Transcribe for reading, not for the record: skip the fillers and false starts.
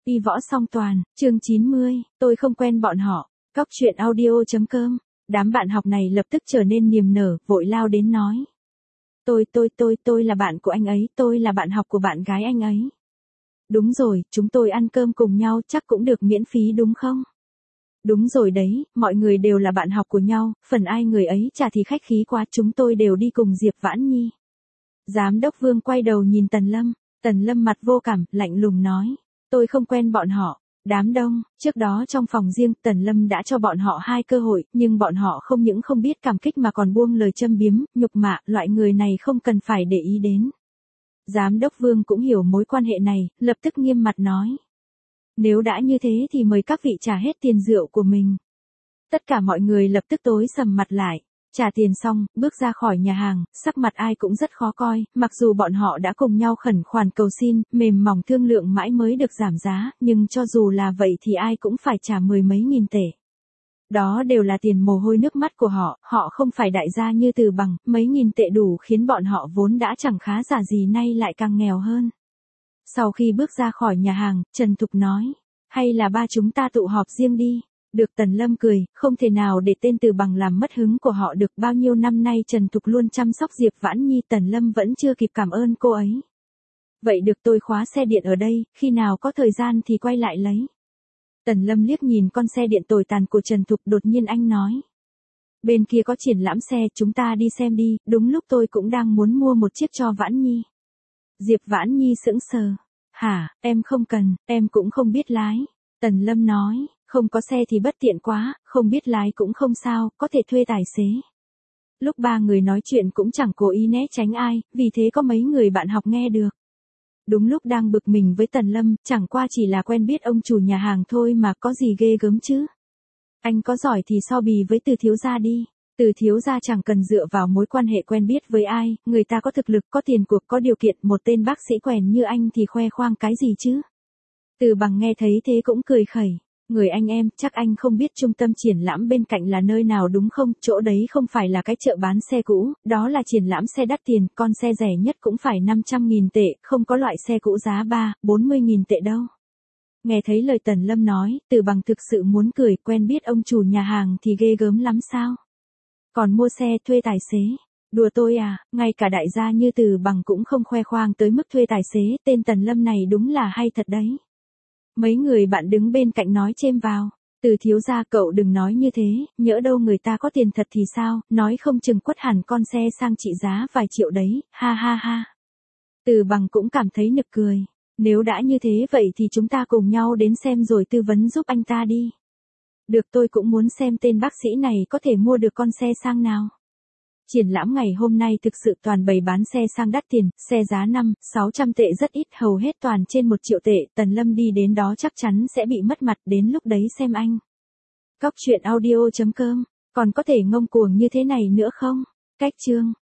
Y võ song toàn, chương 90, tôi không quen bọn họ. Cóc truyện audio.com. Đám bạn học này lập tức trở nên niềm nở, vội lao đến nói. Tôi là bạn của anh ấy, tôi là bạn học của bạn gái anh ấy. Đúng rồi, chúng tôi ăn cơm cùng nhau chắc cũng được miễn phí đúng không? Đúng rồi đấy, mọi người đều là bạn học của nhau, phần ai người ấy trả thì khách khí quá, chúng tôi đều đi cùng Diệp Vãn Nhi. Giám đốc Vương quay đầu nhìn Tần Lâm mặt vô cảm, lạnh lùng nói. Tôi không quen bọn họ. Đám đông, trước đó trong phòng riêng, Tần Lâm đã cho bọn họ 2 cơ hội, nhưng bọn họ không những không biết cảm kích mà còn buông lời châm biếm, nhục mạ, loại người này không cần phải để ý đến. Giám đốc Vương cũng hiểu mối quan hệ này, lập tức nghiêm mặt nói. Nếu đã như thế thì mời các vị trả hết tiền rượu của mình. Tất cả mọi người lập tức tối sầm mặt lại. Trả tiền xong, bước ra khỏi nhà hàng, sắc mặt ai cũng rất khó coi, mặc dù bọn họ đã cùng nhau khẩn khoản cầu xin, mềm mỏng thương lượng mãi mới được giảm giá, nhưng cho dù là vậy thì ai cũng phải trả 10 mấy nghìn tệ. Đó đều là tiền mồ hôi nước mắt của họ không phải đại gia như Từ Bằng, mấy nghìn tệ đủ khiến bọn họ vốn đã chẳng khá giả gì nay lại càng nghèo hơn. Sau khi bước ra khỏi nhà hàng, Trần Thục nói, hay là ba chúng ta tụ họp riêng đi. Được. Tần Lâm cười, không thể nào để tên Từ Bằng làm mất hứng của họ được, bao nhiêu năm nay Trần Thục luôn chăm sóc Diệp Vãn Nhi, Tần Lâm vẫn chưa kịp cảm ơn cô ấy. Vậy được, tôi khóa xe điện ở đây, khi nào có thời gian thì quay lại lấy. Tần Lâm liếc nhìn con xe điện tồi tàn của Trần Thục, đột nhiên anh nói. Bên kia có triển lãm xe, chúng ta đi xem đi, đúng lúc tôi cũng đang muốn mua một chiếc cho Vãn Nhi. Diệp Vãn Nhi sững sờ. Hả, em không cần, em cũng không biết lái. Tần Lâm nói. Không có xe thì bất tiện quá, không biết lái cũng không sao, có thể thuê tài xế. Lúc ba người nói chuyện cũng chẳng cố ý né tránh ai, vì thế có mấy người bạn học nghe được. Đúng lúc đang bực mình với Tần Lâm, chẳng qua chỉ là quen biết ông chủ nhà hàng thôi mà có gì ghê gớm chứ. Anh có giỏi thì so bì với Từ thiếu gia đi. Từ thiếu gia chẳng cần dựa vào mối quan hệ quen biết với ai, người ta có thực lực, có tiền cuộc, có điều kiện, một tên bác sĩ quèn như anh thì khoe khoang cái gì chứ. Từ Bằng nghe thấy thế cũng cười khẩy. Người anh em, chắc anh không biết trung tâm triển lãm bên cạnh là nơi nào đúng không? Chỗ đấy không phải là cái chợ bán xe cũ, đó là triển lãm xe đắt tiền, con xe rẻ nhất cũng phải 500.000 tệ, không có loại xe cũ giá 40.000 tệ đâu. Nghe thấy lời Tần Lâm nói, Từ Bằng thực sự muốn cười, quen biết ông chủ nhà hàng thì ghê gớm lắm sao? Còn mua xe, thuê tài xế. Đùa tôi à, ngay cả đại gia như Từ Bằng cũng không khoe khoang tới mức thuê tài xế, tên Tần Lâm này đúng là hay thật đấy. Mấy người bạn đứng bên cạnh nói chêm vào. Từ thiếu gia cậu đừng nói như thế, nhỡ đâu người ta có tiền thật thì sao, nói không chừng quất hẳn con xe sang trị giá vài triệu đấy, ha ha ha. Từ Bằng cũng cảm thấy nực cười. Nếu đã như thế vậy thì chúng ta cùng nhau đến xem rồi tư vấn giúp anh ta đi. Được, tôi cũng muốn xem tên bác sĩ này có thể mua được con xe sang nào. Triển lãm ngày hôm nay thực sự toàn bày bán xe sang đắt tiền, xe giá 500-600 tệ rất ít, hầu hết toàn trên 1 triệu tệ, Tần Lâm đi đến đó chắc chắn sẽ bị mất mặt, đến lúc đấy xem anh. Cóc truyện audio.com, còn có thể ngông cuồng như thế này nữa không? Cách chương